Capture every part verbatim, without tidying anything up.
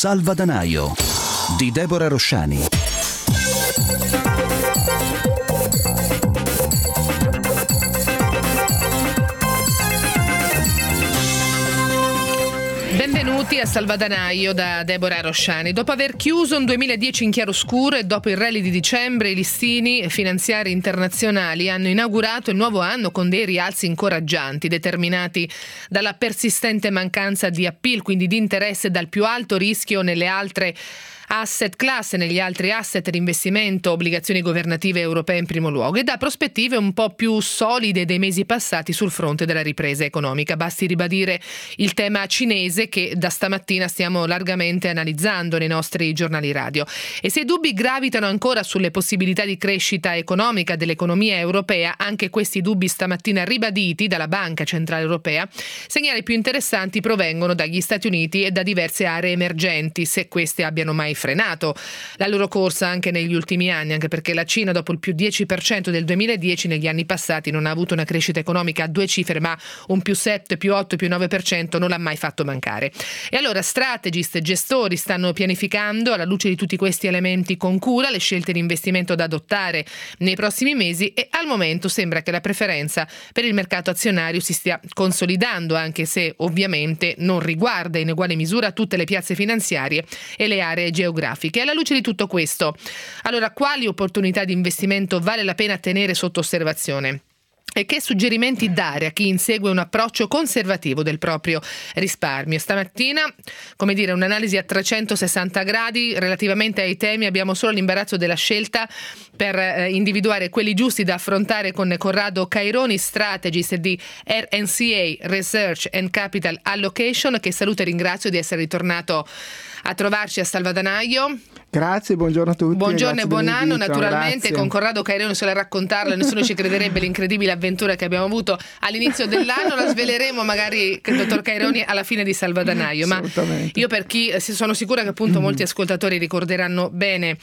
Salvadanaio di Deborah Rosciani. Benvenuti a Salvadanaio da Deborah Rosciani. Dopo aver chiuso un duemiladieci in chiaroscuro e dopo il rally di dicembre, i listini finanziari internazionali hanno inaugurato il nuovo anno con dei rialzi incoraggianti, determinati dalla persistente mancanza di appeal, quindi di interesse dal più alto rischio nelle altre asset class, negli altri asset di investimento, obbligazioni governative europee in primo luogo, e da prospettive un po' più solide dei mesi passati sul fronte della ripresa economica. Basti ribadire il tema cinese che da stamattina stiamo largamente analizzando nei nostri giornali radio. E se i dubbi gravitano ancora sulle possibilità di crescita economica dell'economia europea, anche questi dubbi stamattina ribaditi dalla Banca Centrale Europea, segnali più interessanti provengono dagli Stati Uniti e da diverse aree emergenti, se queste abbiano mai frenato la loro corsa anche negli ultimi anni, anche perché la Cina, dopo il più dieci per cento del duemiladieci, negli anni passati non ha avuto una crescita economica a due cifre, ma un più sette, più otto, più nove per cento non l'ha mai fatto mancare. E allora strategist e gestori stanno pianificando, alla luce di tutti questi elementi con cura, le scelte di investimento da adottare nei prossimi mesi, e al momento sembra che la preferenza per il mercato azionario si stia consolidando, anche se ovviamente non riguarda in uguale misura tutte le piazze finanziarie e le aree geografiche. E alla luce di tutto questo, allora quali opportunità di investimento vale la pena tenere sotto osservazione? E che suggerimenti dare a chi insegue un approccio conservativo del proprio risparmio? Stamattina, come dire, un'analisi a trecentosessanta gradi relativamente ai temi. Abbiamo solo l'imbarazzo della scelta per eh, individuare quelli giusti da affrontare con Corrado Caironi, strategist di R N C A, Research and Capital Allocation, che saluto e ringrazio di essere ritornato a trovarci a Salvadanaio. Grazie, buongiorno a tutti. Buongiorno e buon anno, naturalmente. Grazie. Con Corrado Caironi, solo a raccontarlo, nessuno ci crederebbe l'incredibile avventura che abbiamo avuto all'inizio dell'anno. La sveleremo magari, il dottor Caironi, alla fine di Salvadanaio. Ma io, per chi, sono sicura che appunto mm. molti ascoltatori ricorderanno bene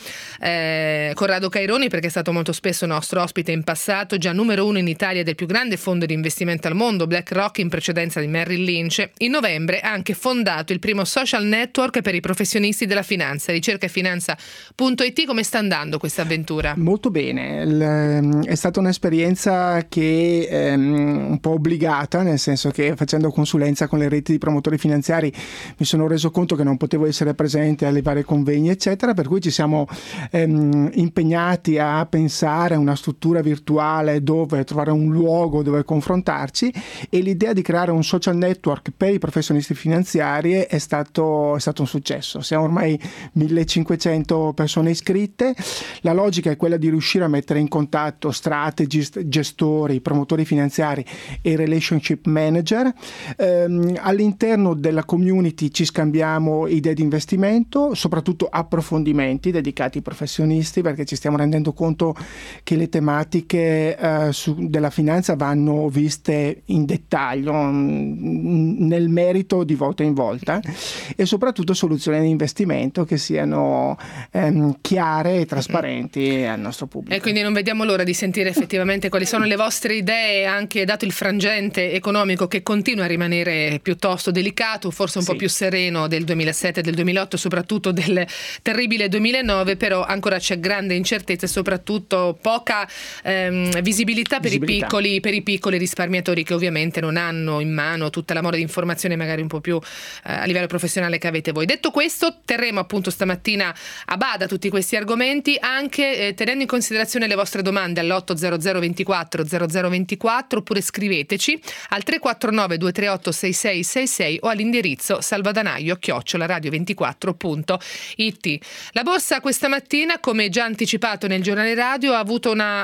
eh, Corrado Caironi, perché è stato molto spesso nostro ospite in passato, già numero uno in Italia del più grande fondo di investimento al mondo, BlackRock, in precedenza di Merrill Lynch. In novembre ha anche fondato il primo social network per i professionisti della finanza, ricerca e finanza punto it. Come sta andando questa avventura? Molto bene, L- è stata un'esperienza che ehm, un po' obbligata, nel senso che facendo consulenza con le reti di promotori finanziari mi sono reso conto che non potevo essere presente alle varie convegni eccetera, per cui ci siamo ehm, impegnati a pensare a una struttura virtuale dove trovare un luogo dove confrontarci, e l'idea di creare un social network per i professionisti finanziari è stato, è stato un successo. Siamo ormai millecinquecento persone iscritte. La logica è quella di riuscire a mettere in contatto strategist, gestori, promotori finanziari e relationship manager. Ehm, all'interno della community ci scambiamo idee di investimento, soprattutto approfondimenti dedicati ai professionisti, perché ci stiamo rendendo conto che le tematiche eh, su, della finanza vanno viste in dettaglio, mh, nel merito di volta in volta, e soprattutto soluzioni di investimento che siano ehm, chiare e trasparenti al nostro pubblico. E quindi non vediamo l'ora di sentire effettivamente quali sono le vostre idee, anche dato il frangente economico che continua a rimanere piuttosto delicato, forse un sì. po' più sereno del duemilasette, del duemilaotto, soprattutto del terribile duemilanove, però ancora c'è grande incertezza e soprattutto poca ehm, visibilità, per, visibilità. I piccoli, per i piccoli risparmiatori, che ovviamente non hanno in mano tutta la mole di informazione magari un po' più eh, a livello professionale che avete voi. Detto questo, terremo appunto stamattina a bada tutti questi argomenti, anche eh, tenendo in considerazione le vostre domande all'otto zero zero ventiquattro zero zero ventiquattro, oppure scriveteci al tre quattro nove due tre otto sei sei sei sei o all'indirizzo salvadanaio chiocciola radio ventiquattro punto it. La borsa questa mattina, come già anticipato nel giornale radio, ha avuto una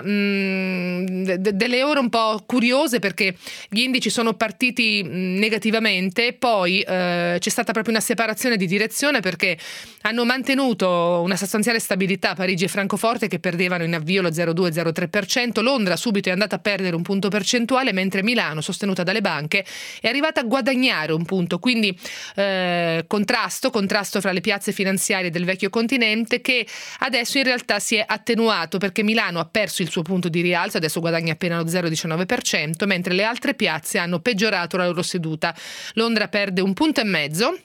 mh, d- delle ore un po' curiose, perché gli indici sono partiti mh, negativamente, poi eh, c'è stata proprio una separazione di direzione, perché hanno mantenuto una sostanziale stabilità Parigi e Francoforte, che perdevano in avvio lo zero virgola due zero tre per cento. Londra subito è andata a perdere un punto percentuale, mentre Milano, sostenuta dalle banche, è arrivata a guadagnare un punto. Quindi eh, contrasto, contrasto fra le piazze finanziarie del vecchio continente, che adesso in realtà si è attenuato, perché Milano ha perso il suo punto di rialzo, adesso guadagna appena lo zero virgola diciannove per cento, mentre le altre piazze hanno peggiorato la loro seduta. Londra perde un punto e mezzo,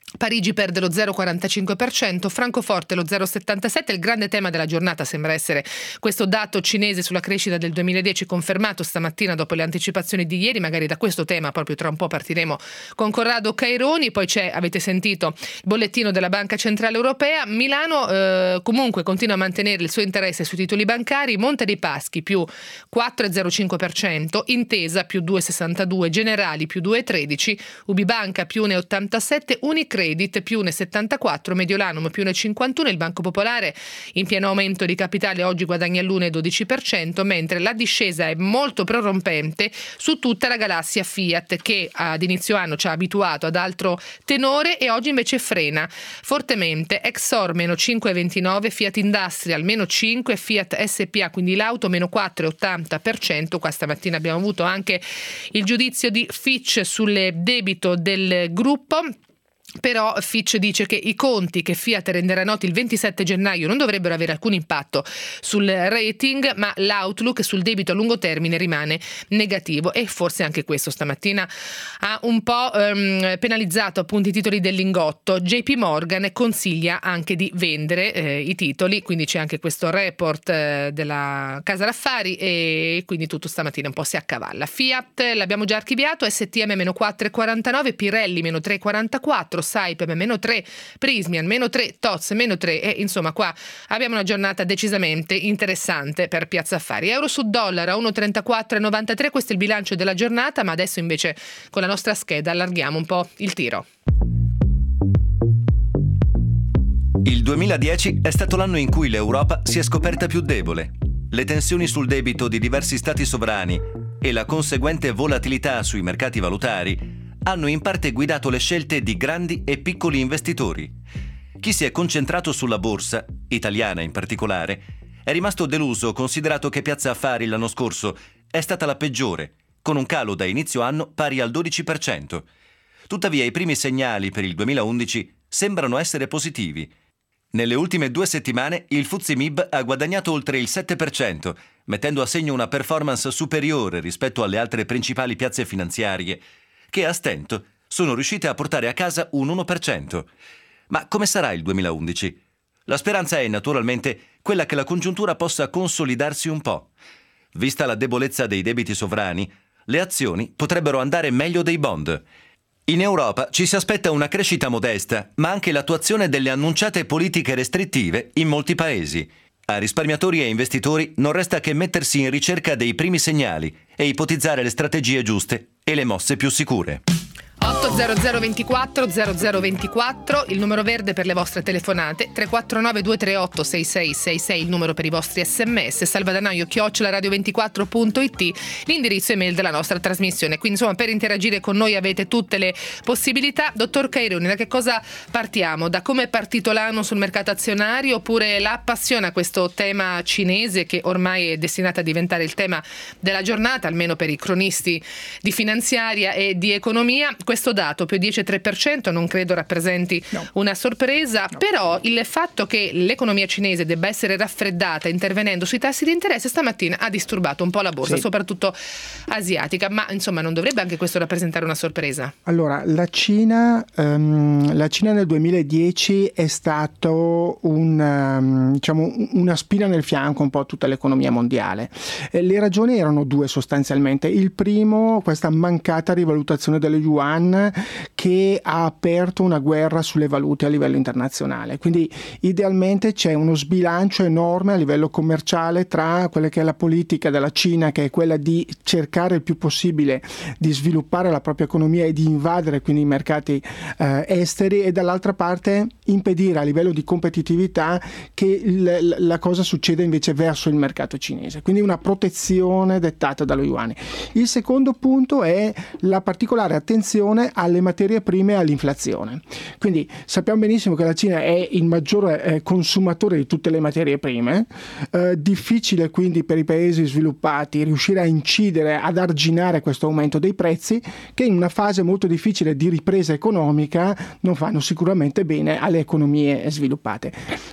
Parigi perde lo zero virgola quarantacinque per cento, Francoforte lo zero virgola settantasette per cento. Il grande tema della giornata sembra essere questo dato cinese sulla crescita del duemiladieci confermato stamattina dopo le anticipazioni di ieri. Magari da questo tema proprio tra un po' partiremo con Corrado Caironi. Poi c'è, avete sentito, il bollettino della Banca Centrale Europea. Milano eh, comunque continua a mantenere il suo interesse sui titoli bancari. Monte dei Paschi più quattro virgola zero cinque per cento, Intesa più due virgola sessantadue per cento, Generali più due virgola tredici per cento, Ubibanca più uno virgola ottantasette per cento, Unicredit più uno virgola settantaquattro per cento, Mediolanum più uno virgola cinquantuno per cento. Il Banco Popolare in pieno aumento di capitale oggi guadagna l'uno virgola dodici per cento, mentre la discesa è molto prorompente su tutta la galassia Fiat, che ad inizio anno ci ha abituato ad altro tenore e oggi invece frena fortemente. Exor meno cinque virgola ventinove, Fiat Industrial meno cinque, Fiat S P A, quindi l'auto, meno quattro virgola ottanta per cento. Qua stamattina abbiamo avuto anche il giudizio di Fitch sul debito del gruppo. Però Fitch dice che i conti che Fiat renderà noti il ventisette gennaio non dovrebbero avere alcun impatto sul rating, ma l'outlook sul debito a lungo termine rimane negativo, e forse anche questo stamattina ha un po' ehm, penalizzato appunto i titoli del Lingotto. J P Morgan consiglia anche di vendere eh, i titoli, quindi c'è anche questo report eh, della casa d'affari, e quindi tutto stamattina un po' si accavalla. Fiat l'abbiamo già archiviato, S T M meno quattro virgola quarantanove, Pirelli meno tre virgola quarantaquattro, Saipem meno tre, Prismian meno tre, T O Z meno tre, e insomma qua abbiamo una giornata decisamente interessante per Piazza Affari. Euro su dollaro a uno virgola trentaquattro virgola novantatré, questo è il bilancio della giornata, ma adesso invece con la nostra scheda allarghiamo un po' il tiro. Il duemiladieci è stato l'anno in cui l'Europa si è scoperta più debole. Le tensioni sul debito di diversi stati sovrani e la conseguente volatilità sui mercati valutari hanno in parte guidato le scelte di grandi e piccoli investitori. Chi si è concentrato sulla borsa, italiana in particolare, è rimasto deluso considerato che Piazza Affari l'anno scorso è stata la peggiore, con un calo da inizio anno pari al dodici per cento. Tuttavia i primi segnali per il duemilaundici sembrano essere positivi. Nelle ultime due settimane il F T S E M I B ha guadagnato oltre il sette per cento, mettendo a segno una performance superiore rispetto alle altre principali piazze finanziarie, che a stento sono riuscite a portare a casa un uno per cento. Ma come sarà il duemilaundici? La speranza è naturalmente quella che la congiuntura possa consolidarsi un po'. Vista la debolezza dei debiti sovrani, le azioni potrebbero andare meglio dei bond. In Europa ci si aspetta una crescita modesta, ma anche l'attuazione delle annunciate politiche restrittive in molti paesi. A risparmiatori e investitori non resta che mettersi in ricerca dei primi segnali e ipotizzare le strategie giuste e le mosse più sicure. otto zero zero ventiquattro zero zero ventiquattro, il numero verde per le vostre telefonate, tre quattro nove due tre otto sei sei sei sei il numero per i vostri sms, salvadanaio chiocciola radio ventiquattro punto it l'indirizzo email della nostra trasmissione. Quindi insomma, per interagire con noi avete tutte le possibilità. Dottor Caironi, da che cosa partiamo? Da come è partito l'anno sul mercato azionario, oppure la appassiona questo tema cinese che ormai è destinato a diventare il tema della giornata, almeno per i cronisti di finanziaria e di economia? Questo dato più dieci virgola tre per cento non credo rappresenti no. una sorpresa, no. Però il fatto che l'economia cinese debba essere raffreddata intervenendo sui tassi di interesse stamattina ha disturbato un po' la borsa, sì. soprattutto asiatica, ma insomma non dovrebbe anche questo rappresentare una sorpresa? Allora, la Cina, um, la Cina nel duemiladieci è stato un, um, diciamo, una spina nel fianco un po' a tutta l'economia mondiale. Eh, le ragioni erano due sostanzialmente. Il primo, questa mancata rivalutazione delle yuan che ha aperto una guerra sulle valute a livello internazionale. Quindi idealmente c'è uno sbilancio enorme a livello commerciale tra quella che è la politica della Cina, che è quella di cercare il più possibile di sviluppare la propria economia e di invadere quindi i mercati eh, esteri, e dall'altra parte impedire a livello di competitività che il, la cosa succeda invece verso il mercato cinese. Quindi una protezione dettata dallo yuan. Il secondo punto è la particolare attenzione alle materie prime e all'inflazione. Quindi sappiamo benissimo che la Cina è il maggiore eh, consumatore di tutte le materie prime, eh, difficile quindi per i paesi sviluppati riuscire a incidere, ad arginare questo aumento dei prezzi, che in una fase molto difficile di ripresa economica non fanno sicuramente bene alle economie sviluppate.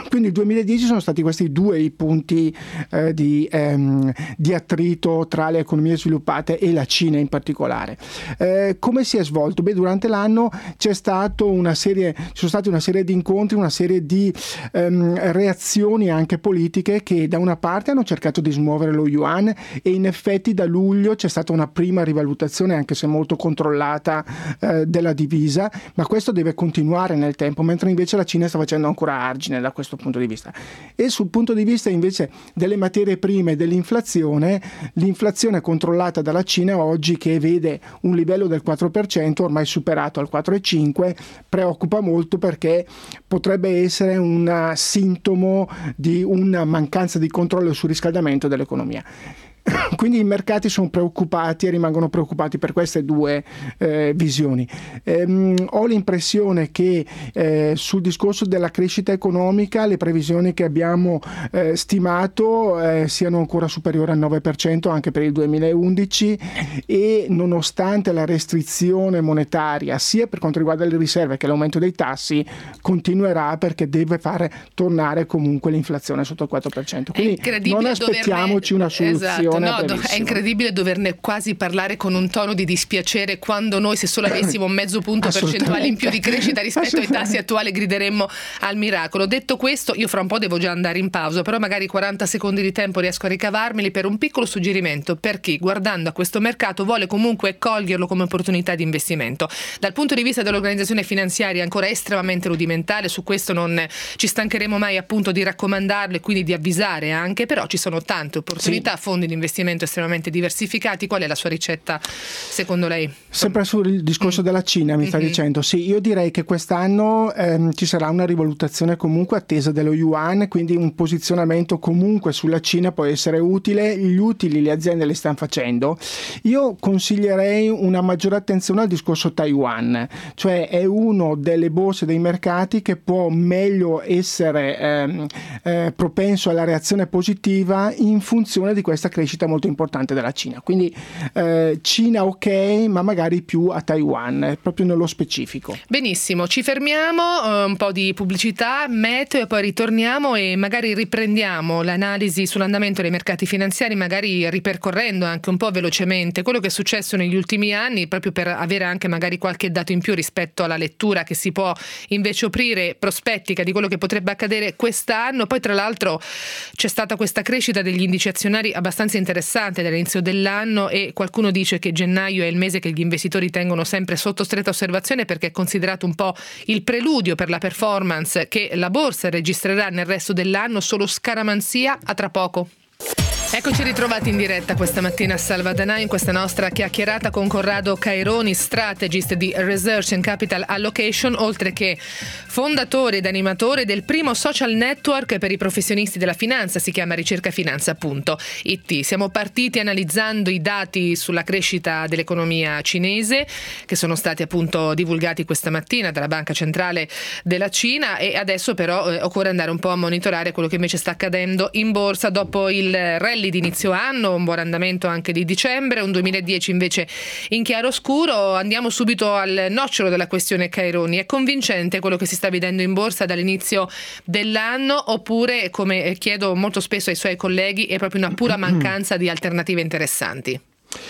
Quindi il duemiladieci sono stati questi due i punti eh, di, ehm, di attrito tra le economie sviluppate e la Cina in particolare. Eh, come si è svolto? Beh, durante l'anno c'è stato una serie, ci sono stati una serie di incontri, una serie di ehm, reazioni anche politiche che da una parte hanno cercato di smuovere lo yuan, e in effetti da luglio c'è stata una prima rivalutazione, anche se molto controllata, eh, della divisa, ma questo deve continuare nel tempo, mentre invece la Cina sta facendo ancora argine da questo punto di vista. E sul punto di vista invece delle materie prime e dell'inflazione, l'inflazione controllata dalla Cina oggi, che vede un livello del quattro per cento ormai superato al quattro virgola cinque per cento, preoccupa molto, perché potrebbe essere un sintomo di una mancanza di controllo sul riscaldamento dell'economia. Quindi i mercati sono preoccupati e rimangono preoccupati per queste due eh, visioni. Ehm, ho l'impressione che eh, sul discorso della crescita economica le previsioni che abbiamo eh, stimato eh, siano ancora superiori al nove per cento anche per il duemilaundici, e nonostante la restrizione monetaria sia per quanto riguarda le riserve che l'aumento dei tassi, continuerà, perché deve fare tornare comunque l'inflazione sotto il quattro per cento. Quindi non aspettiamoci doverne... una soluzione. Esatto. No, è incredibile doverne quasi parlare con un tono di dispiacere, quando noi, se solo avessimo un mezzo punto percentuale in più di crescita rispetto ai tassi attuali, grideremmo al miracolo. Detto questo, io fra un po' devo già andare in pausa, però magari quaranta secondi di tempo riesco a ricavarmeli per un piccolo suggerimento per chi, guardando a questo mercato, vuole comunque coglierlo come opportunità di investimento. Dal punto di vista dell'organizzazione finanziaria è ancora estremamente rudimentale, su questo non ci stancheremo mai appunto di raccomandarlo e quindi di avvisare anche, però ci sono tante opportunità, sì. Fondi di investimento estremamente diversificati. Qual è la sua ricetta secondo lei? Sempre sul discorso mm. della Cina mi sta mm-hmm. dicendo, sì, io direi che quest'anno ehm, ci sarà una rivalutazione comunque attesa dello yuan, quindi un posizionamento comunque sulla Cina può essere utile. Gli utili le aziende le stanno facendo. Io consiglierei una maggiore attenzione al discorso Taiwan, cioè è uno delle borse dei mercati che può meglio essere ehm, eh, propenso alla reazione positiva in funzione di questa crescita molto importante della Cina. Quindi eh, Cina ok, ma magari più a Taiwan, proprio nello specifico. Benissimo, ci fermiamo, un po' di pubblicità, meteo, e poi ritorniamo e magari riprendiamo l'analisi sull'andamento dei mercati finanziari, magari ripercorrendo anche un po' velocemente quello che è successo negli ultimi anni, proprio per avere anche magari qualche dato in più rispetto alla lettura che si può invece offrire prospettica di quello che potrebbe accadere quest'anno. Poi tra l'altro c'è stata questa crescita degli indici azionari abbastanza interessante dall'inizio dell'anno, e qualcuno dice che gennaio è il mese che gli investitori tengono sempre sotto stretta osservazione, perché è considerato un po' il preludio per la performance che la borsa registrerà nel resto dell'anno. Solo scaramanzia, a tra poco. Eccoci ritrovati in diretta questa mattina a Salva Danà in questa nostra chiacchierata con Corrado Caironi, strategist di Research and Capital Allocation, oltre che fondatore ed animatore del primo social network per i professionisti della finanza, si chiama ricercafinanza punto it. Siamo partiti analizzando i dati sulla crescita dell'economia cinese, che sono stati appunto divulgati questa mattina dalla Banca Centrale della Cina, e adesso però eh, occorre andare un po' a monitorare quello che invece sta accadendo in borsa dopo il rally di inizio anno, un buon andamento anche di dicembre, un duemiladieci invece in chiaroscuro. Andiamo subito al nocciolo della questione Caironi. È convincente quello che si sta vedendo in borsa dall'inizio dell'anno, oppure, come chiedo molto spesso ai suoi colleghi, è proprio una pura mancanza di alternative interessanti?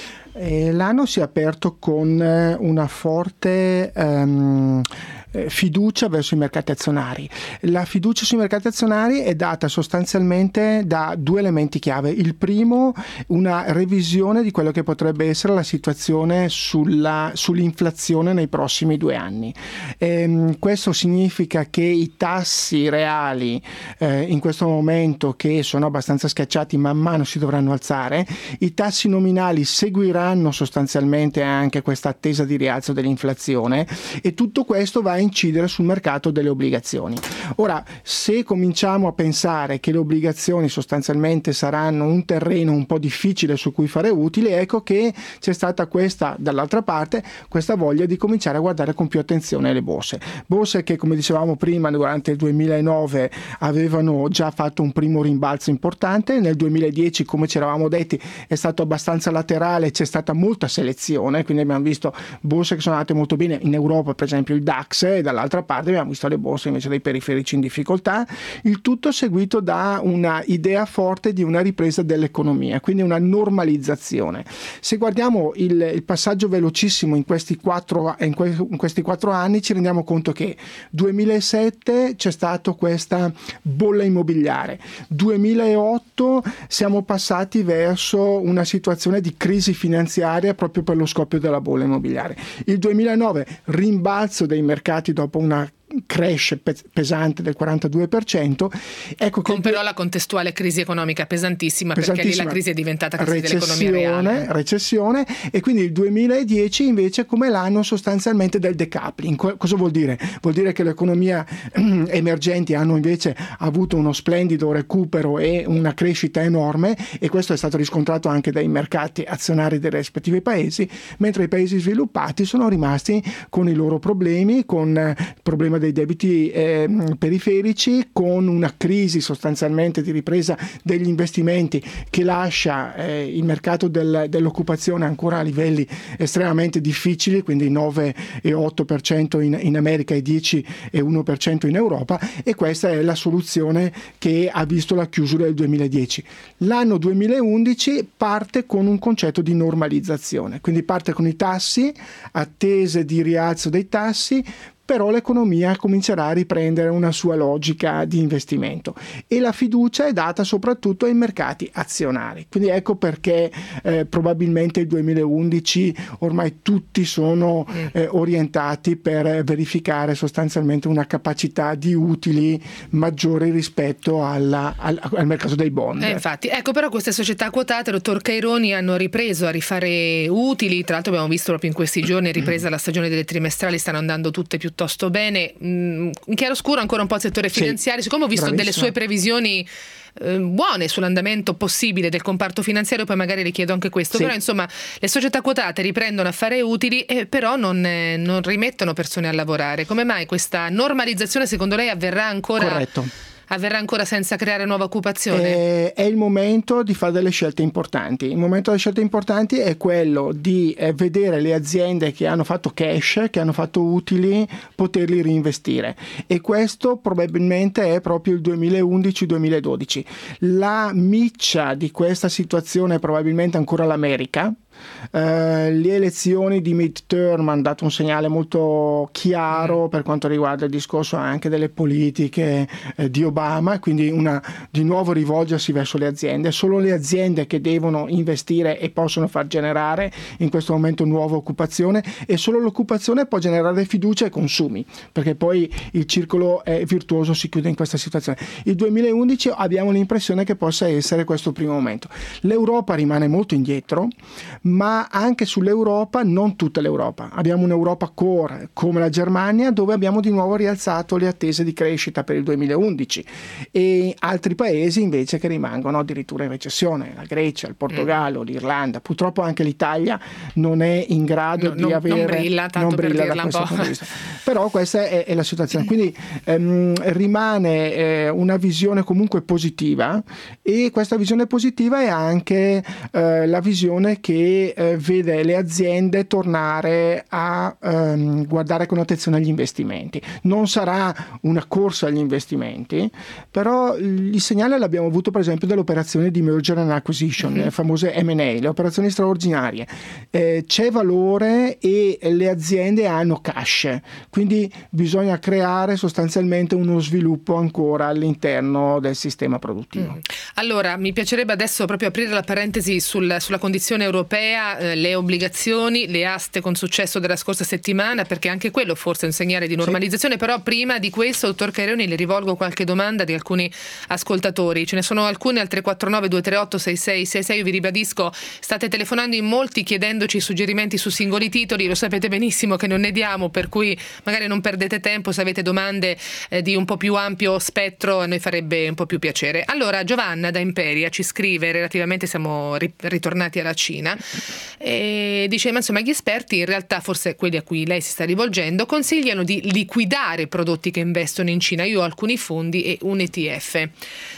L'anno si è aperto con una forte um, fiducia verso i mercati azionari. La fiducia sui mercati azionari è data sostanzialmente da due elementi chiave. Il primo, una revisione di quello che potrebbe essere la situazione sulla, sull'inflazione nei prossimi due anni. Ehm, questo significa che i tassi reali eh, in questo momento, che sono abbastanza schiacciati, man mano si dovranno alzare. I tassi nominali seguiranno sostanzialmente anche questa attesa di rialzo dell'inflazione, e tutto questo va a incidere sul mercato delle obbligazioni. Ora, se cominciamo a pensare che le obbligazioni sostanzialmente saranno un terreno un po' difficile su cui fare utile, ecco che c'è stata questa, dall'altra parte, questa voglia di cominciare a guardare con più attenzione le borse. Borse che, come dicevamo prima, durante il duemilanove avevano già fatto un primo rimbalzo importante. Nel duemiladieci, come ci eravamo detti, è stato abbastanza laterale, c'è stata molta selezione, quindi abbiamo visto borse che sono andate molto bene in Europa, per esempio il DAX, borse, e dall'altra parte abbiamo visto le borse invece dei periferici in difficoltà, il tutto seguito da una idea forte di una ripresa dell'economia, quindi una normalizzazione. Se guardiamo il, il passaggio velocissimo in questi quattro in, que, in questi quattro anni, ci rendiamo conto che duemilasette c'è stato questa bolla immobiliare, duemilaotto siamo passati verso una situazione di crisi finanziaria proprio per lo scoppio della bolla immobiliare, il duemilanove rimbalzo dei mercati dopo una crash pesante del quarantadue per cento. Ecco, con però la contestuale crisi economica pesantissima, pesantissima, perché lì la crisi è diventata crisi dell'economia reale. Recessione, e quindi il duemiladieci invece come l'anno sostanzialmente del decoupling. Cosa vuol dire? Vuol dire che le economie emergenti hanno invece avuto uno splendido recupero e una crescita enorme, e questo è stato riscontrato anche dai mercati azionari dei rispettivi paesi, mentre i paesi sviluppati sono rimasti con i loro problemi, con il problema dei debiti eh, periferici, con una crisi sostanzialmente di ripresa degli investimenti che lascia eh, il mercato del, dell'occupazione ancora a livelli estremamente difficili, quindi nove e otto per cento in, in America e dieci e uno per cento in Europa, e questa è la soluzione che ha visto la chiusura del duemiladieci. L'anno duemilaundici parte con un concetto di normalizzazione, quindi parte con i tassi, attese di rialzo dei tassi, però l'economia comincerà a riprendere una sua logica di investimento, e la fiducia è data soprattutto ai mercati azionari. Quindi ecco perché eh, probabilmente il duemilaundici ormai tutti sono eh, orientati per verificare sostanzialmente una capacità di utili maggiore rispetto alla, al, al mercato dei bond. Eh, infatti, ecco, però queste società quotate, dottor Caironi, hanno ripreso a rifare utili. Tra l'altro abbiamo visto proprio in questi giorni, ripresa la stagione delle trimestrali, stanno andando tutte più piuttosto bene. In chiaroscuro ancora un po' il settore finanziario, sì, siccome ho visto bravissima. Delle sue previsioni eh, buone sull'andamento possibile del comparto finanziario, poi magari le chiedo anche questo, sì. Però insomma le società quotate riprendono a fare utili, e però non, eh, non rimettono persone a lavorare. Come mai questa normalizzazione secondo lei avverrà ancora? Corretto. Avverrà ancora senza creare nuova occupazione? Eh, è il momento di fare delle scelte importanti. Il momento delle scelte importanti è quello di eh, vedere le aziende che hanno fatto cash, che hanno fatto utili, poterli reinvestire, e questo probabilmente è proprio il duemilaundici duemiladodici. La miccia di questa situazione è probabilmente ancora l'America. Uh, le elezioni di midterm hanno dato un segnale molto chiaro per quanto riguarda il discorso anche delle politiche eh, di Obama, quindi una, di nuovo rivolgersi verso le aziende. Solo le aziende che devono investire e possono far generare in questo momento nuova occupazione, e solo l'occupazione può generare fiducia e consumi, perché poi il circolo è virtuoso si chiude in questa situazione. Il duemilaundici abbiamo l'impressione che possa essere questo primo momento. L'Europa rimane molto indietro, ma anche sull'Europa, non tutta l'Europa. Abbiamo un'Europa core come la Germania, dove abbiamo di nuovo rialzato le attese di crescita per il duemilaundici, e altri paesi invece che rimangono addirittura in recessione, la Grecia, il Portogallo, mm. l'Irlanda. Purtroppo anche l'Italia non è in grado no, di non, avere non brilla, tanto non brilla per da questo punto di vista. Però questa è, è la situazione, quindi ehm, rimane eh, una visione comunque positiva, e questa visione positiva è anche eh, la visione che Eh, vede le aziende tornare a ehm, guardare con attenzione agli investimenti. Non sarà una corsa agli investimenti, però il segnale l'abbiamo avuto per esempio dall'operazione di merger and acquisition, mm-hmm. le famose M and A, le operazioni straordinarie. Eh, c'è valore e le aziende hanno cash, quindi bisogna creare sostanzialmente uno sviluppo ancora all'interno del sistema produttivo. Mm. Allora, mi piacerebbe adesso proprio aprire la parentesi sul, sulla condizione europea, le obbligazioni, le aste con successo della scorsa settimana, perché anche quello forse è un segnale di normalizzazione. Sì. Però prima di questo, dottor Caironi, le rivolgo qualche domanda di alcuni ascoltatori. Ce ne sono alcune al tre quattro nove due tre otto sei sei sei sei. Io vi ribadisco, state telefonando in molti chiedendoci suggerimenti su singoli titoli, lo sapete benissimo che non ne diamo, per cui magari non perdete tempo. Se avete domande eh, di un po' più ampio spettro, a noi farebbe un po' più piacere. Allora, Giovanna da Imperia ci scrive relativamente, siamo ri- ritornati alla Cina, e dice: ma insomma, gli esperti, in realtà forse quelli a cui lei si sta rivolgendo, consigliano di liquidare prodotti che investono in Cina. Io ho alcuni fondi e un E T F.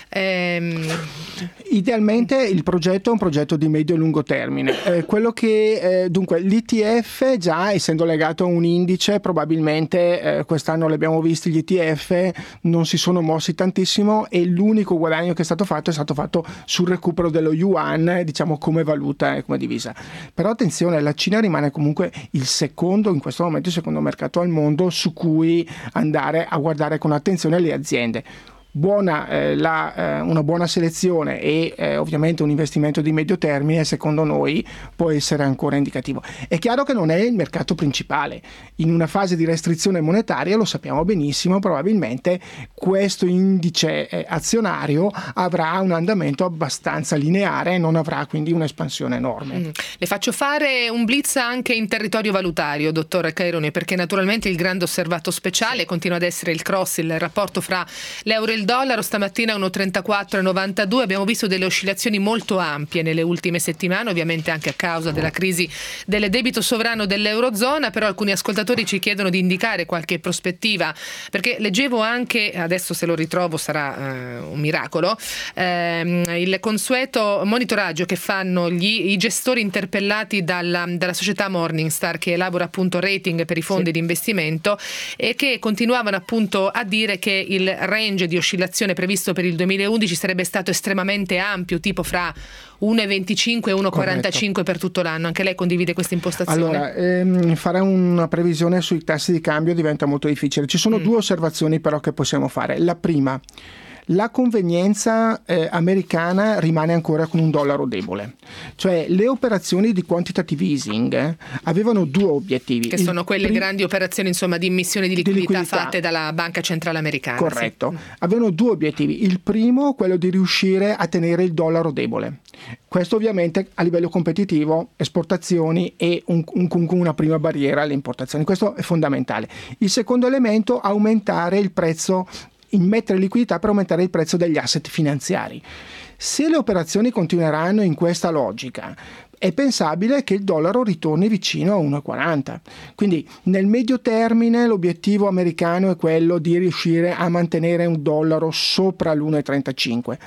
Ehm... Idealmente il progetto è un progetto di medio e lungo termine. Eh, quello che eh, dunque l'I T F, già essendo legato a un indice, probabilmente eh, quest'anno l'abbiamo visto, gli E T F non si sono mossi tantissimo e l'unico guadagno che è stato fatto è stato fatto sul recupero dello yuan, diciamo, come valuta e come divisa. Però attenzione, la Cina rimane comunque il secondo, in questo momento il secondo mercato al mondo su cui andare a guardare con attenzione le aziende. Buona, eh, la, eh, una buona selezione e eh, ovviamente un investimento di medio termine secondo noi può essere ancora indicativo. È chiaro che non è il mercato principale, in una fase di restrizione monetaria lo sappiamo benissimo, probabilmente questo indice eh, azionario avrà un andamento abbastanza lineare e non avrà quindi un'espansione enorme. Mm. Le faccio fare un blitz anche in territorio valutario, dottore Caironi, perché naturalmente il grande osservato speciale continua ad essere il cross, il rapporto fra l'euro e il dollaro. Stamattina uno virgola trentaquattro e novantadue, abbiamo visto delle oscillazioni molto ampie nelle ultime settimane, ovviamente anche a causa della crisi del debito sovrano dell'Eurozona, però alcuni ascoltatori ci chiedono di indicare qualche prospettiva, perché leggevo anche, adesso se lo ritrovo sarà eh, un miracolo, ehm, il consueto monitoraggio che fanno gli, i gestori interpellati dalla, dalla società Morningstar, che elabora appunto rating per i fondi sì. di investimento, e che continuavano appunto a dire che il range di oscillazione previsto per il duemilaundici sarebbe stato estremamente ampio, tipo fra uno virgola venticinque e uno virgola quarantacinque per tutto l'anno. Anche lei condivide questa impostazione? Allora, ehm, fare una previsione sui tassi di cambio diventa molto difficile. Ci sono mm. due osservazioni però che possiamo fare. La prima: la convenienza eh, americana rimane ancora con un dollaro debole, cioè le operazioni di quantitative easing eh, avevano due obiettivi. Che sono quelle prim- grandi operazioni insomma di immissione di liquidità, di liquidità fatte dalla Banca Centrale Americana. Corretto, sì. avevano due obiettivi. Il primo, quello di riuscire a tenere il dollaro debole. Questo ovviamente a livello competitivo, esportazioni e un, un, una prima barriera alle importazioni. Questo è fondamentale. Il secondo elemento, aumentare il prezzo, immettere liquidità per aumentare il prezzo degli asset finanziari. Se le operazioni continueranno in questa logica, è pensabile che il dollaro ritorni vicino a uno virgola quaranta. Quindi nel medio termine l'obiettivo americano è quello di riuscire a mantenere un dollaro sopra l'uno virgola trentacinque.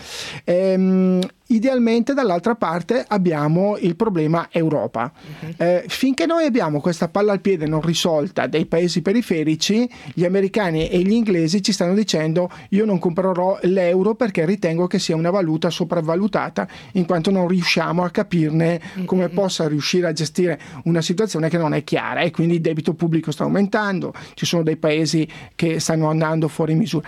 Ehm, Idealmente dall'altra parte abbiamo il problema Europa. Uh-huh. Eh, finché noi abbiamo questa palla al piede non risolta dei paesi periferici, gli americani e gli inglesi ci stanno dicendo: io non comprerò l'euro perché ritengo che sia una valuta sopravvalutata, in quanto non riusciamo a capirne come uh-huh. possa riuscire a gestire una situazione che non è chiara, e quindi il debito pubblico sta aumentando, ci sono dei paesi che stanno andando fuori misura.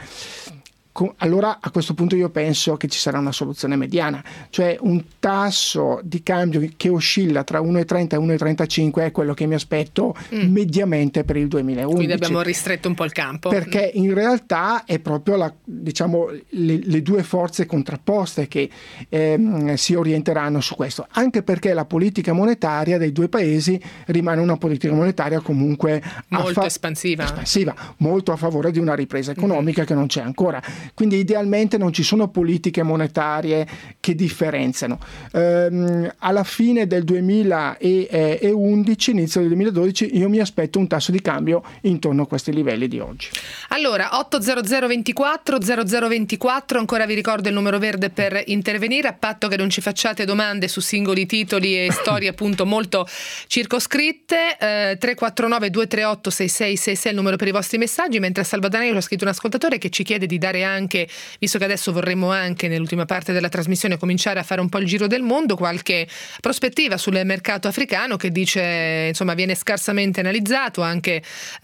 Allora a questo punto io penso che ci sarà una soluzione mediana, cioè un tasso di cambio che oscilla tra uno virgola trenta e uno virgola trentacinque è quello che mi aspetto mm. mediamente per il duemilaundici. Quindi abbiamo ristretto un po' il campo. Perché in realtà è proprio la, diciamo, le, le due forze contrapposte che ehm, si orienteranno su questo, anche perché la politica monetaria dei due paesi rimane una politica monetaria comunque molto fa- espansiva. espansiva, molto a favore di una ripresa economica mm. che non c'è ancora. Quindi idealmente non ci sono politiche monetarie che differenziano. Ehm, alla fine del duemilaundici, inizio del duemiladodici, io mi aspetto un tasso di cambio intorno a questi livelli di oggi. Allora, otto zero zero ventiquattro zero zero ventiquattro, ancora vi ricordo il numero verde per intervenire, a patto che non ci facciate domande su singoli titoli e storie appunto molto circoscritte. eh, tre quattro nove due tre otto sei sei sei sei è il numero per i vostri messaggi, mentre a Salvadanaio ho scritto un ascoltatore che ci chiede di dare anche, visto che adesso vorremmo anche nell'ultima parte della trasmissione cominciare a fare un po' il giro del mondo, qualche prospettiva sul mercato africano, che dice insomma viene scarsamente analizzato anche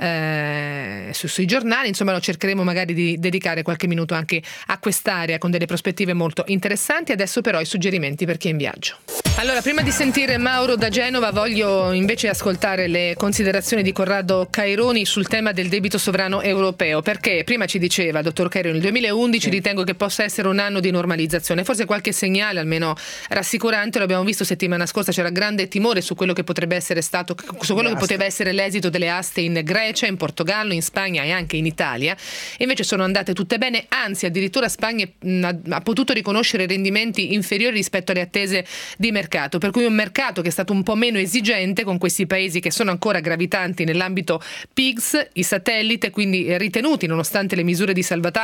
eh, su, sui giornali. Insomma lo cercheremo magari di dedicare qualche minuto anche a quest'area con delle prospettive molto interessanti. Adesso però i suggerimenti per chi è in viaggio. Allora, prima di sentire Mauro da Genova, voglio invece ascoltare le considerazioni di Corrado Caironi sul tema del debito sovrano europeo, perché prima ci diceva, dottor Caironi, il duemilaundici sì. ritengo che possa essere un anno di normalizzazione, forse qualche segnale almeno rassicurante lo abbiamo visto settimana scorsa, c'era grande timore su quello che potrebbe essere stato, su quello che poteva essere l'esito delle aste in Grecia, in Portogallo, in Spagna e anche in Italia, e invece sono andate tutte bene, anzi addirittura Spagna mh, ha, ha potuto riconoscere rendimenti inferiori rispetto alle attese di mercato, per cui un mercato che è stato un po' meno esigente con questi paesi che sono ancora gravitanti nell'ambito P I G S, i satellite, quindi ritenuti nonostante le misure di salvataggio predisposte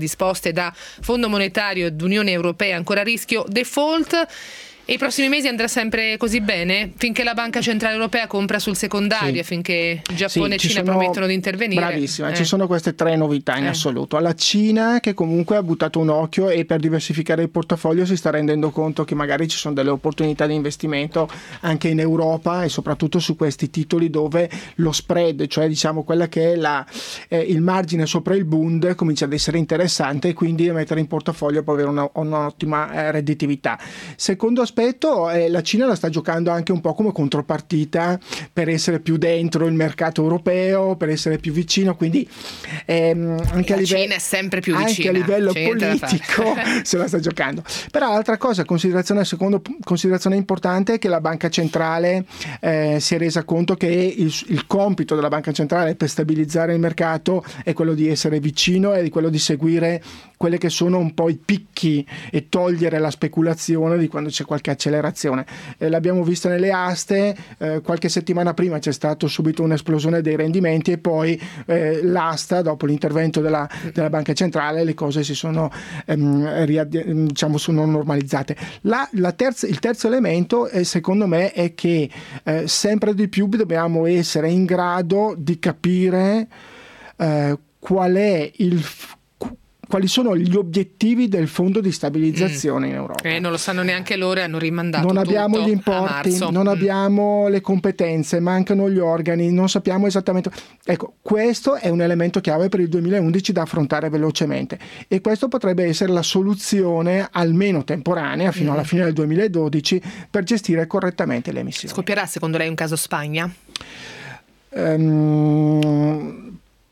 disposte da Fondo Monetario ed Unione Europea ancora a rischio default. E i prossimi mesi andrà sempre così bene? Finché la Banca Centrale Europea compra sul secondario, sì. finché Giappone sì, e Cina sono, promettono di intervenire. Bravissima, eh. ci sono queste tre novità in eh. assoluto. La Cina, che comunque ha buttato un occhio e per diversificare il portafoglio si sta rendendo conto che magari ci sono delle opportunità di investimento anche in Europa e soprattutto su questi titoli dove lo spread, cioè diciamo quella che è la, eh, il margine sopra il Bund, comincia ad essere interessante e quindi mettere in portafoglio può avere una, un'ottima eh, redditività. Secondo aspetto, la Cina la sta giocando anche un po' come contropartita per essere più dentro il mercato europeo, per essere più vicino, quindi ehm, anche, la a livello, Cina è sempre più anche vicina, a livello politico se la sta giocando. Però l'altra cosa, considerazione, secondo considerazione importante, è che la Banca Centrale eh, si è resa conto che il, il compito della Banca Centrale per stabilizzare il mercato è quello di essere vicino e di quello di seguire quelle che sono un po' i picchi e togliere la speculazione di quando c'è qualche accelerazione. Eh, l'abbiamo visto nelle aste, eh, qualche settimana prima c'è stato subito un'esplosione dei rendimenti e poi eh, l'asta, dopo l'intervento della, della Banca Centrale, le cose si sono, ehm, riad- diciamo, sono normalizzate. La, la terza, il terzo elemento eh, secondo me è che eh, sempre di più dobbiamo essere in grado di capire eh, qual è il quali sono gli obiettivi del fondo di stabilizzazione mm. in Europa. Eh, non lo sanno neanche loro e hanno rimandato non abbiamo tutto gli importi, non mm. abbiamo le competenze, mancano gli organi, non sappiamo esattamente. Ecco, questo è un elemento chiave per il duemilaundici da affrontare velocemente e questo potrebbe essere la soluzione, almeno temporanea, fino mm. alla fine del duemiladodici, per gestire correttamente le emissioni. Scoppierà secondo lei un caso Spagna? Um,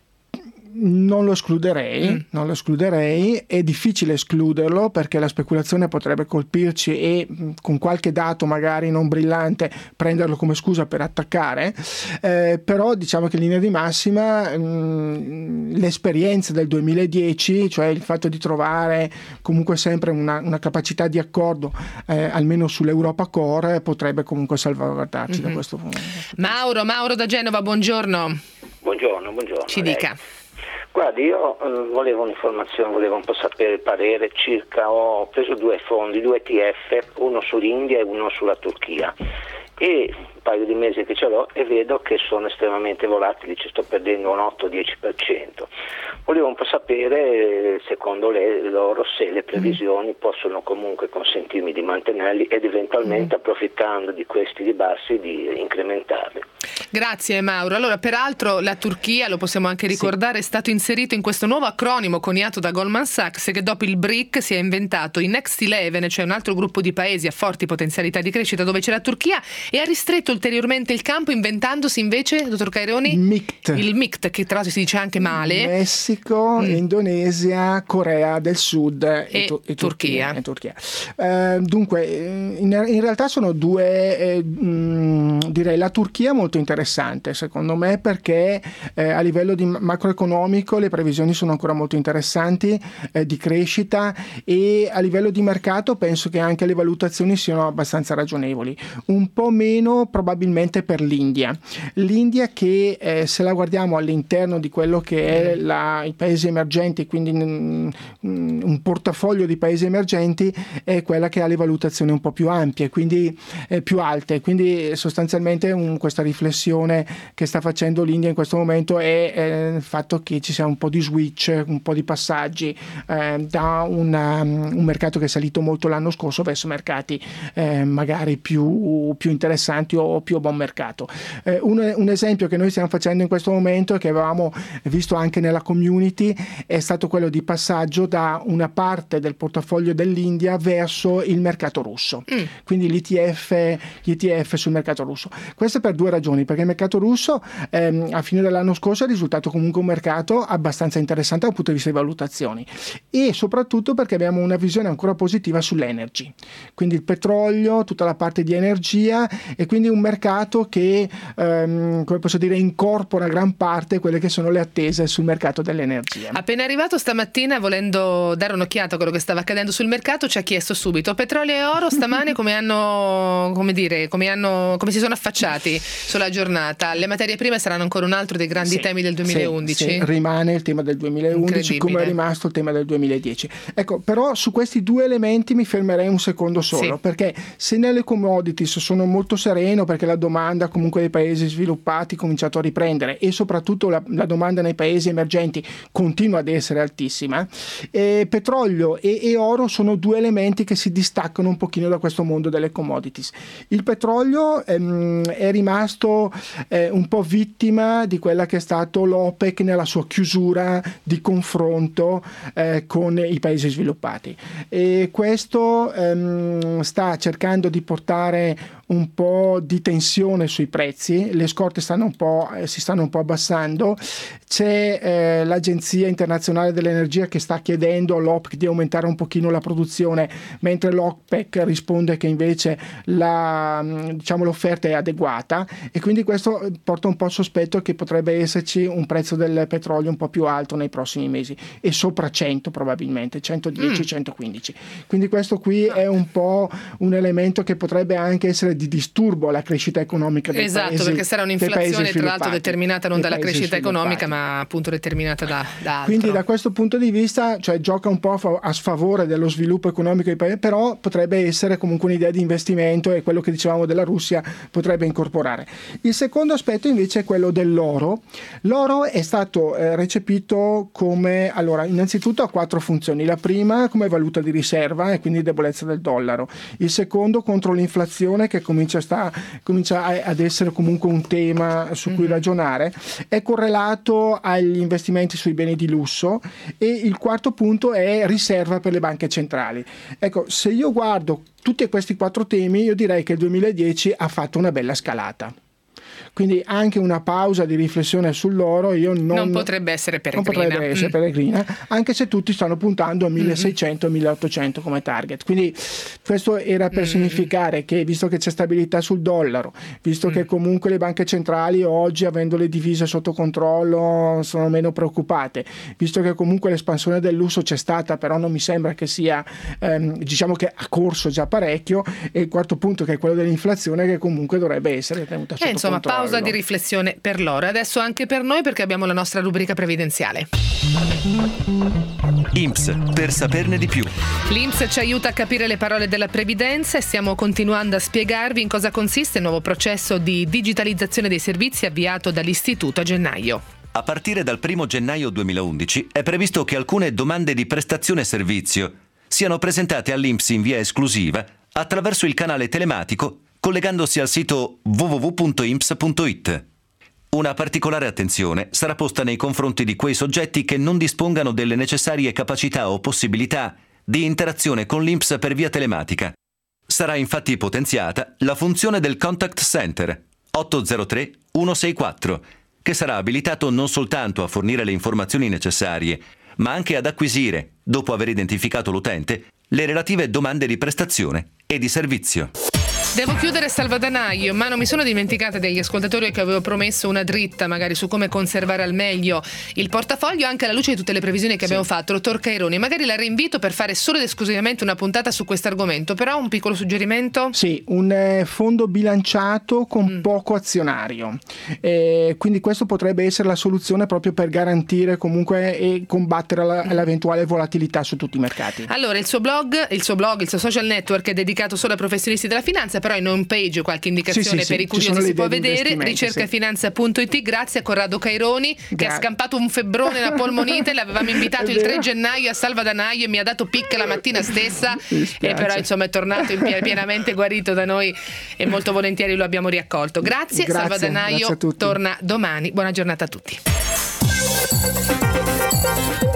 Non lo escluderei, mm. non lo escluderei, è difficile escluderlo perché la speculazione potrebbe colpirci e con qualche dato magari non brillante prenderlo come scusa per attaccare, eh, però diciamo che in linea di massima mh, l'esperienza del duemiladieci, cioè il fatto di trovare comunque sempre una, una capacità di accordo eh, almeno sull'Europa Core potrebbe comunque salvaguardarci mm-hmm. da questo punto. Mauro, Mauro da Genova, buongiorno. Buongiorno, buongiorno. Ci dica. Guardi, io eh, volevo un'informazione, volevo un po' sapere il parere circa, ho preso due fondi, due E T F, uno sull'India e uno sulla Turchia e un paio di mesi che ce l'ho e vedo che sono estremamente volatili, ci sto perdendo un otto dieci per cento. Volevo un po' sapere, secondo lei, loro, se le previsioni possono comunque consentirmi di mantenerli ed eventualmente mm. approfittando di questi ribassi di incrementarli. Grazie Mauro. Allora, peraltro la Turchia, lo possiamo anche ricordare, sì. è stato inserito in questo nuovo acronimo coniato da Goldman Sachs che dopo il B R I C si è inventato i Next Eleven, cioè un altro gruppo di paesi a forti potenzialità di crescita dove c'è la Turchia, e ha ristretto ulteriormente il campo inventandosi invece, dottor Caironi, M I C T. Il M I C T, che tra l'altro si dice anche male. Messico, mm. Indonesia, Corea del Sud e, e, tu- e Turchia. Turchia. E Turchia. Eh, dunque, in, in realtà sono due, eh, mh, direi la Turchia molto interessante secondo me perché eh, a livello di macroeconomico le previsioni sono ancora molto interessanti eh, di crescita e a livello di mercato penso che anche le valutazioni siano abbastanza ragionevoli, un po' meno probabilmente per l'India. L'India che eh, se la guardiamo all'interno di quello che è la, i paesi emergenti, quindi mh, un portafoglio di paesi emergenti, è quella che ha le valutazioni un po' più ampie, quindi eh, più alte, quindi sostanzialmente un, questa riflessione che sta facendo l'India in questo momento è eh, il fatto che ci sia un po' di switch, un po' di passaggi eh, da una, un mercato che è salito molto l'anno scorso verso mercati eh, magari più, più interessanti o più a buon mercato. Eh, un, un esempio che noi stiamo facendo in questo momento e che avevamo visto anche nella community è stato quello di passaggio da una parte del portafoglio dell'India verso il mercato russo, mm. quindi l'E T F, gli E T F sul mercato russo. Questo per due ragioni, perché il mercato russo ehm, a fine dell'anno scorso è risultato comunque un mercato abbastanza interessante dal punto di vista di valutazioni e soprattutto perché abbiamo una visione ancora positiva sull'energy, quindi il petrolio, tutta la parte di energia e quindi un mercato che ehm, come posso dire incorpora gran parte quelle che sono le attese sul mercato dell'energia. Appena arrivato stamattina, volendo dare un'occhiata a quello che stava accadendo sul mercato, ci ha chiesto subito petrolio e oro stamane come hanno, come dire, come hanno come si sono affacciati sulla giornata giornata. Le materie prime saranno ancora un altro dei grandi sì, temi del duemilaundici. Sì, sì, rimane il tema del duemilaundici come è rimasto il tema del duemiladieci. Ecco, però su questi due elementi mi fermerei un secondo solo, sì. Perché se nelle commodities sono molto sereno perché la domanda comunque dei paesi sviluppati ha cominciato a riprendere e soprattutto la, la domanda nei paesi emergenti continua ad essere altissima, eh, petrolio e, e oro sono due elementi che si distaccano un pochino da questo mondo delle commodities. Il petrolio ehm, è rimasto eh, un po' vittima di quella che è stato l'OPEC nella sua chiusura di confronto eh, con i paesi sviluppati, e questo ehm, sta cercando di portare un po' di tensione sui prezzi, le scorte stanno un po', eh, si stanno un po' abbassando. C'è eh, l'Agenzia Internazionale dell'Energia che sta chiedendo all'OPEC di aumentare un pochino la produzione, mentre l'OPEC risponde che invece la, diciamo, l'offerta è adeguata, e quindi questo porta un po' al sospetto che potrebbe esserci un prezzo del petrolio un po' più alto nei prossimi mesi, e sopra cento probabilmente, centodieci, mm. centoquindici. Quindi questo qui è un po' un elemento che potrebbe anche essere di disturbo alla crescita economica del esatto, paesi. Esatto, perché sarà un'inflazione tra l'altro determinata non dalla crescita economica, ma appunto determinata da, da altro. Quindi da questo punto di vista, cioè, gioca un po' a sfavore dello sviluppo economico dei paesi, però potrebbe essere comunque un'idea di investimento, e quello che dicevamo della Russia potrebbe incorporare. Il secondo aspetto invece è quello dell'oro. L'oro è stato eh, recepito come, allora, innanzitutto ha quattro funzioni. La prima come valuta di riserva, e quindi debolezza del dollaro. Il secondo contro l'inflazione, che comincia, sta, comincia ad essere comunque un tema su cui ragionare, è correlato agli investimenti sui beni di lusso, e il quarto punto è riserva per le banche centrali. Ecco, se io guardo tutti questi quattro temi, io direi che il duemiladieci ha fatto una bella scalata. Quindi anche una pausa di riflessione sull'oro io non, non potrebbe essere peregrina, non potrebbe essere mm. peregrina, anche se tutti stanno puntando a milleseicento milleottocento come target. Quindi questo era per mm. significare che, visto che c'è stabilità sul dollaro, visto mm. che comunque le banche centrali oggi, avendo le divise sotto controllo, sono meno preoccupate, visto che comunque l'espansione del lusso c'è stata, però non mi sembra che sia ehm, diciamo che ha corso già parecchio, e il quarto punto, che è quello dell'inflazione, che comunque dovrebbe essere tenuta sotto eh, insomma, controllo. Pausa di riflessione per l'oro. Adesso anche per noi, perché abbiamo la nostra rubrica previdenziale. I N P S, per saperne di più. L'I N P S ci aiuta a capire le parole della previdenza, e stiamo continuando a spiegarvi in cosa consiste il nuovo processo di digitalizzazione dei servizi avviato dall'Istituto a gennaio. A partire dal primo gennaio duemilaundici è previsto che alcune domande di prestazione servizio siano presentate all'I N P S in via esclusiva attraverso il canale telematico, collegandosi al sito w w w punto i n p s punto i t. Una particolare attenzione sarà posta nei confronti di quei soggetti che non dispongano delle necessarie capacità o possibilità di interazione con l'I N P S per via telematica. Sarà infatti potenziata la funzione del Contact Center otto zero tre uno sei quattro, che sarà abilitato non soltanto a fornire le informazioni necessarie, ma anche ad acquisire, dopo aver identificato l'utente, le relative domande di prestazione e di servizio. Devo chiudere salvadanaio, ma non mi sono dimenticata degli ascoltatori che avevo promesso una dritta magari su come conservare al meglio il portafoglio, anche alla luce di tutte le previsioni che sì. abbiamo fatto. Dottor Caironi, magari la rinvito per fare solo ed esclusivamente una puntata su questo argomento, però un piccolo suggerimento? Sì, un eh, fondo bilanciato con mm. poco azionario, eh, quindi questo potrebbe essere la soluzione proprio per garantire comunque e combattere la, mm. l'eventuale volatilità su tutti i mercati. Allora, il suo blog, il suo blog, il suo social network è dedicato solo ai professionisti della finanza, però in home page qualche indicazione sì, sì, per sì, i curiosi si può vedere, ricercafinanza punto i t. Grazie a Corrado Caironi che Gra- ha scampato un febbrone, una polmonite, l'avevamo invitato il tre gennaio a Salvadanaio e mi ha dato picca la mattina stessa, e però insomma è tornato in pie- pienamente guarito da noi e molto volentieri lo abbiamo riaccolto. Grazie, grazie Salvadanaio grazie torna domani. Buona giornata a tutti.